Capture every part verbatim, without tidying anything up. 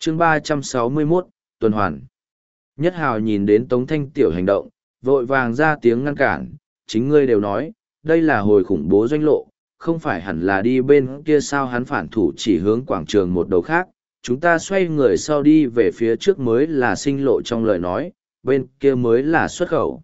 chương ba trăm sáu mươi mốt, tuần hoàn. Nhất Hào nhìn đến Tống Thanh Tiểu hành động, vội vàng ra tiếng ngăn cản, chính ngươi đều nói, đây là hồi khủng bố doanh lộ, không phải hẳn là đi bên kia sao. Hắn phản thủ chỉ hướng quảng trường một đầu khác, chúng ta xoay người sau đi về phía trước mới là sinh lộ trong lời nói, bên kia mới là xuất khẩu.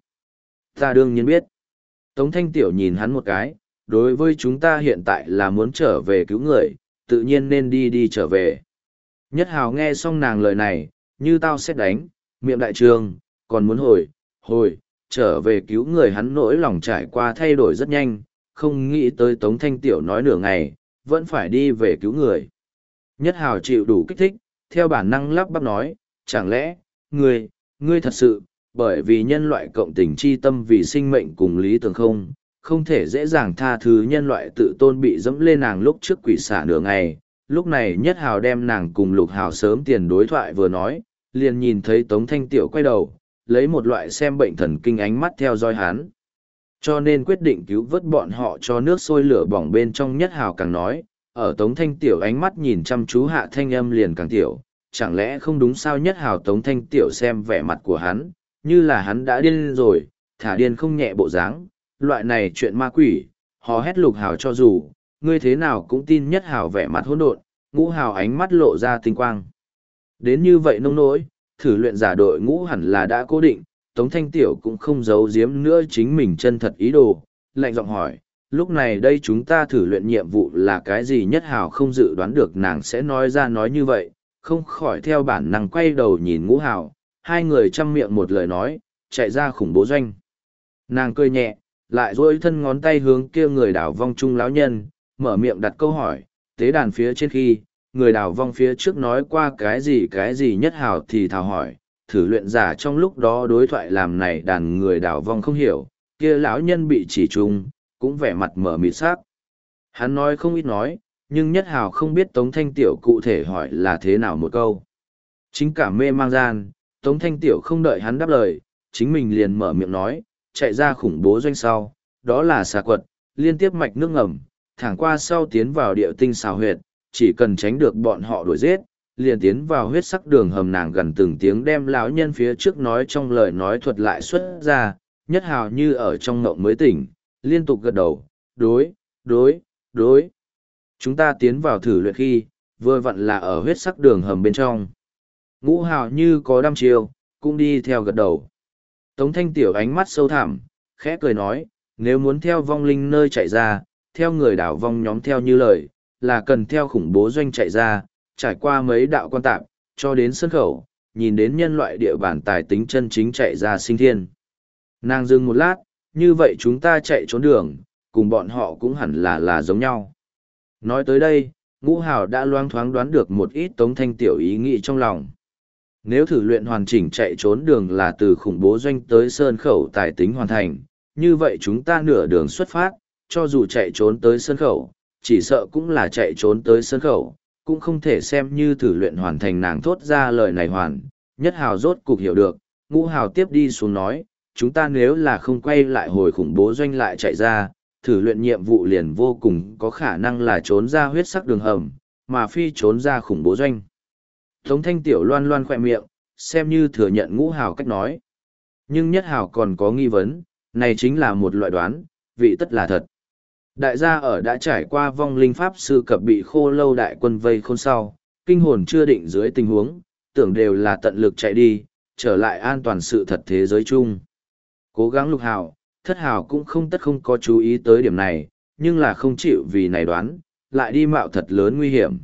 Ta đương nhiên biết. Tống Thanh Tiểu nhìn hắn một cái, đối với chúng ta hiện tại là muốn trở về cứu người, tự nhiên nên đi đi trở về. Nhất Hào nghe xong nàng lời này, như tao xét đánh, miệng đại trường, còn muốn hồi, hồi, trở về cứu người. Hắn nỗi lòng trải qua thay đổi rất nhanh, không nghĩ tới Tống Thanh Tiểu nói nửa ngày, vẫn phải đi về cứu người. Nhất Hào chịu đủ kích thích, theo bản năng lắp bắp nói, chẳng lẽ, ngươi, ngươi thật sự, bởi vì nhân loại cộng tình chi tâm vì sinh mệnh cùng lý tưởng không, không thể dễ dàng tha thứ nhân loại tự tôn bị dẫm lên. Nàng lúc trước quỷ xả nửa ngày, lúc này Nhất Hào đem nàng cùng Lục Hào sớm tiền đối thoại vừa nói, liền nhìn thấy Tống Thanh Tiểu quay đầu, lấy một loại xem bệnh thần kinh ánh mắt theo dõi hắn. Cho nên quyết định cứu vớt bọn họ cho nước sôi lửa bỏng bên trong. Nhất Hào càng nói, ở Tống Thanh Tiểu ánh mắt nhìn chăm chú hạ thanh âm liền càng tiểu, chẳng lẽ không đúng sao. Nhất Hào Tống Thanh Tiểu xem vẻ mặt của hắn, như là hắn đã điên rồi, thả điên không nhẹ bộ dáng, loại này chuyện ma quỷ, hò hét. Lục Hào cho dù, ngươi thế nào cũng tin. Nhất Hào vẻ mặt hỗn độn, Ngũ Hào ánh mắt lộ ra tinh quang. Đến như vậy nông nỗi, thử luyện giả đội ngũ hẳn là đã cố định, Tống Thanh Tiểu cũng không giấu giếm nữa chính mình chân thật ý đồ, lạnh giọng hỏi, lúc này đây chúng ta thử luyện nhiệm vụ là cái gì? Nhất Hào không dự đoán được nàng sẽ nói ra nói như vậy, không khỏi theo bản năng quay đầu nhìn Ngũ Hào, hai người chăm miệng một lời nói, chạy ra khủng bố doanh. Nàng cười nhẹ, lại duỗi thân ngón tay hướng kia người đảo vong trung lão nhân, mở miệng đặt câu hỏi, tế đàn phía trên khi, người đảo vong phía trước nói qua cái gì cái gì? Nhất Hào thì thào hỏi, thử luyện giả trong lúc đó đối thoại làm này đàn người đảo vong không hiểu, kia lão nhân bị chỉ trùng, cũng vẻ mặt mở mịt sắc. Hắn nói không ít nói, nhưng Nhất Hào không biết Tống Thanh Tiểu cụ thể hỏi là thế nào một câu. Chính cả mê mang gian, Tống Thanh Tiểu không đợi hắn đáp lời, chính mình liền mở miệng nói, chạy ra khủng bố doanh sau, đó là xà quật, liên tiếp mạch nước ngầm, thẳng qua sau tiến vào địa tinh xào huyệt, chỉ cần tránh được bọn họ đuổi giết, liền tiến vào huyết sắc đường hầm. Nàng gần từng tiếng đem lão nhân phía trước nói trong lời nói thuật lại xuất ra. Nhất Hào như ở trong ngộng mới tỉnh, liên tục gật đầu, đối, đối, đối. Chúng ta tiến vào thử luyện khi, vừa vặn là ở huyết sắc đường hầm bên trong. Ngũ Hào như có đăm chiêu, cũng đi theo gật đầu. Tống Thanh Tiểu ánh mắt sâu thẳm, khẽ cười nói, nếu muốn theo vong linh nơi chạy ra, theo người đảo vong nhóm theo như lời, là cần theo khủng bố doanh chạy ra, trải qua mấy đạo quan tạp, cho đến sân khẩu, nhìn đến nhân loại địa bản tài tính chân chính chạy ra sinh thiên. Nàng dừng một lát, như vậy chúng ta chạy trốn đường, cùng bọn họ cũng hẳn là là giống nhau. Nói tới đây, Ngũ Hào đã loang thoáng đoán được một ít Tống Thanh Tiểu ý nghĩ trong lòng. Nếu thử luyện hoàn chỉnh chạy trốn đường là từ khủng bố doanh tới sơn khẩu tài tính hoàn thành, như vậy chúng ta nửa đường xuất phát, cho dù chạy trốn tới sơn khẩu, chỉ sợ cũng là chạy trốn tới sơn khẩu, cũng không thể xem như thử luyện hoàn thành. Nàng thốt ra lời này hoàn, Nhất Hào rốt cục hiểu được. Ngũ Hào tiếp đi xuống nói, chúng ta nếu là không quay lại hồi khủng bố doanh lại chạy ra, thử luyện nhiệm vụ liền vô cùng có khả năng là trốn ra huyết sắc đường hầm, mà phi trốn ra khủng bố doanh. Tống Thanh Tiểu loan loan khỏe miệng, xem như thừa nhận Ngũ Hào cách nói. Nhưng Nhất Hào còn có nghi vấn, này chính là một loại đoán, vị tất là thật. Đại gia ở đã trải qua vong linh pháp sư cập bị khô lâu đại quân vây khôn sau, kinh hồn chưa định dưới tình huống, tưởng đều là tận lực chạy đi, trở lại an toàn sự thật thế giới chung. Cố gắng Lục Hào, Thất Hào cũng không tất không có chú ý tới điểm này, nhưng là không chịu vì này đoán, lại đi mạo thật lớn nguy hiểm.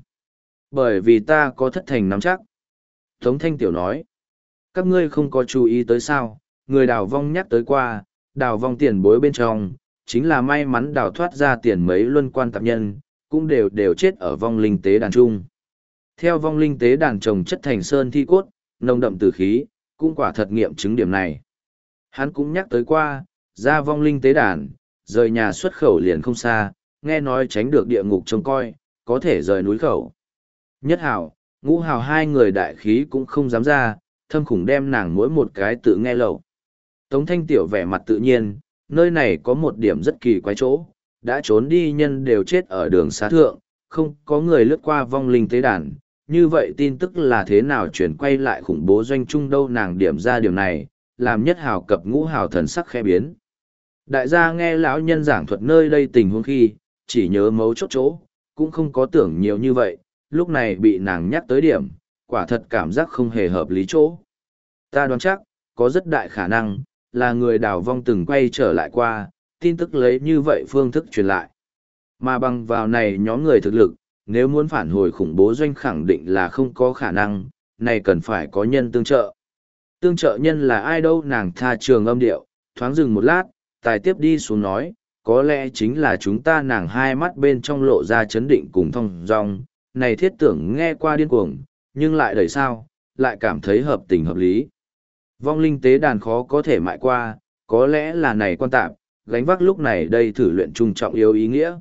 Bởi vì ta có thất thành nắm chắc. Tống Thanh Tiểu nói, các ngươi không có chú ý tới sao, người đào vong nhắc tới qua, đào vong tiền bối bên trong, chính là may mắn đào thoát ra tiền mấy luân quan tạp nhân, cũng đều đều chết ở vong linh tế đàn trung. Theo vong linh tế đàn trồng chất thành sơn thi cốt, nồng đậm tử khí, cũng quả thật nghiệm chứng điểm này. Hắn cũng nhắc tới qua, ra vong linh tế đàn, rời nhà xuất khẩu liền không xa, nghe nói tránh được địa ngục trông coi, có thể rời núi khẩu. Nhất Hào, Ngũ Hào hai người đại khí cũng không dám ra, thâm khủng đem nàng mỗi một cái tự nghe lậu. Tống Thanh Tiểu vẻ mặt tự nhiên, nơi này có một điểm rất kỳ quái chỗ, đã trốn đi nhân đều chết ở đường xá thượng, không có người lướt qua vong linh tế đàn, như vậy tin tức là thế nào chuyển quay lại khủng bố doanh trung đâu, nàng điểm ra điều này, làm Nhất Hào cập Ngũ Hào thần sắc khẽ biến. Đại gia nghe lão nhân giảng thuật nơi đây tình huống khi, chỉ nhớ mấu chốt chỗ, cũng không có tưởng nhiều như vậy, lúc này bị nàng nhắc tới điểm, quả thật cảm giác không hề hợp lý chỗ. Ta đoán chắc, có rất đại khả năng, là người đào vong từng quay trở lại qua, tin tức lấy như vậy phương thức truyền lại. Mà bằng vào này nhóm người thực lực, nếu muốn phản hồi khủng bố doanh khẳng định là không có khả năng, này cần phải có nhân tương trợ. Tương trợ nhân là ai đâu, nàng tha trường âm điệu, thoáng dừng một lát, tài tiếp đi xuống nói, có lẽ chính là chúng ta. Nàng hai mắt bên trong lộ ra chấn định cùng thong dong, này thiết tưởng nghe qua điên cuồng, nhưng lại đầy sao, lại cảm thấy hợp tình hợp lý. Vong linh tế đàn khó có thể mại qua, có lẽ là này quan tạp, gánh vác lúc này đây thử luyện trung trọng yếu ý nghĩa.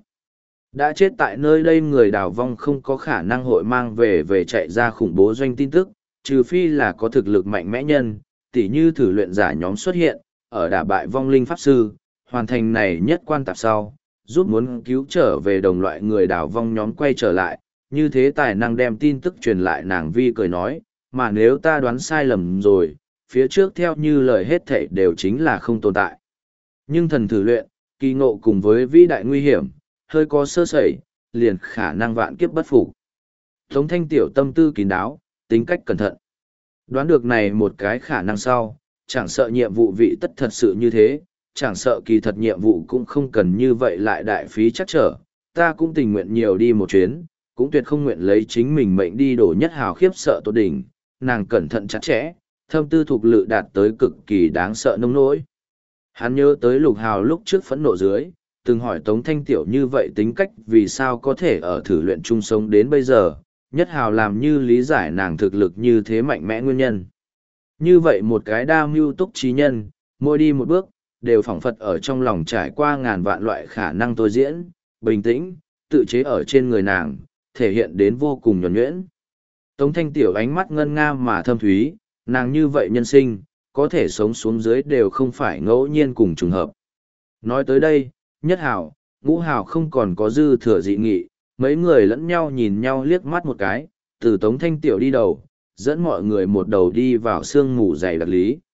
Đã chết tại nơi đây người đào vong không có khả năng hội mang về về chạy ra khủng bố doanh tin tức, trừ phi là có thực lực mạnh mẽ nhân, tỉ như thử luyện giả nhóm xuất hiện, ở đả bại vong linh pháp sư, hoàn thành này nhất quan tạp sau, giúp muốn cứu trở về đồng loại người đào vong nhóm quay trở lại, như thế tài năng đem tin tức truyền lại. Nàng vi cười nói, mà nếu ta đoán sai lầm rồi, phía trước theo như lời hết thảy đều chính là không tồn tại. Nhưng thần thử luyện, kỳ ngộ cùng với vĩ đại nguy hiểm, hơi có sơ sẩy, liền khả năng vạn kiếp bất phục. Tống Thanh Tiểu tâm tư kín đáo, tính cách cẩn thận. Đoán được này một cái khả năng sau, chẳng sợ nhiệm vụ vị tất thật sự như thế, chẳng sợ kỳ thật nhiệm vụ cũng không cần như vậy lại đại phí chắc trở, ta cũng tình nguyện nhiều đi một chuyến, cũng tuyệt không nguyện lấy chính mình mệnh đi đổ Nhất Hào khiếp sợ tột đỉnh. Nàng cẩn thận chặt chẽ, thâm tư thuộc lự đạt tới cực kỳ đáng sợ nông nỗi. Hắn nhớ tới Lục Hào lúc trước phẫn nộ dưới, từng hỏi Tống Thanh Tiểu như vậy tính cách vì sao có thể ở thử luyện chung sống đến bây giờ, Nhất Hào làm như lý giải nàng thực lực như thế mạnh mẽ nguyên nhân. Như vậy một cái đa mưu túc trí nhân, mỗi đi một bước, đều phỏng phật ở trong lòng trải qua ngàn vạn loại khả năng tôi diễn, bình tĩnh, tự chế ở trên người nàng, thể hiện đến vô cùng nhuần nhuyễn. Tống Thanh Tiểu ánh mắt ngân nga mà thâm thúy, nàng như vậy nhân sinh, có thể sống xuống dưới đều không phải ngẫu nhiên cùng trùng hợp. Nói tới đây, Nhất Hào, Ngũ Hào không còn có dư thừa dị nghị, mấy người lẫn nhau nhìn nhau liếc mắt một cái, từ Tống Thanh Tiểu đi đầu, dẫn mọi người một đầu đi vào sương mù dày đặc lý.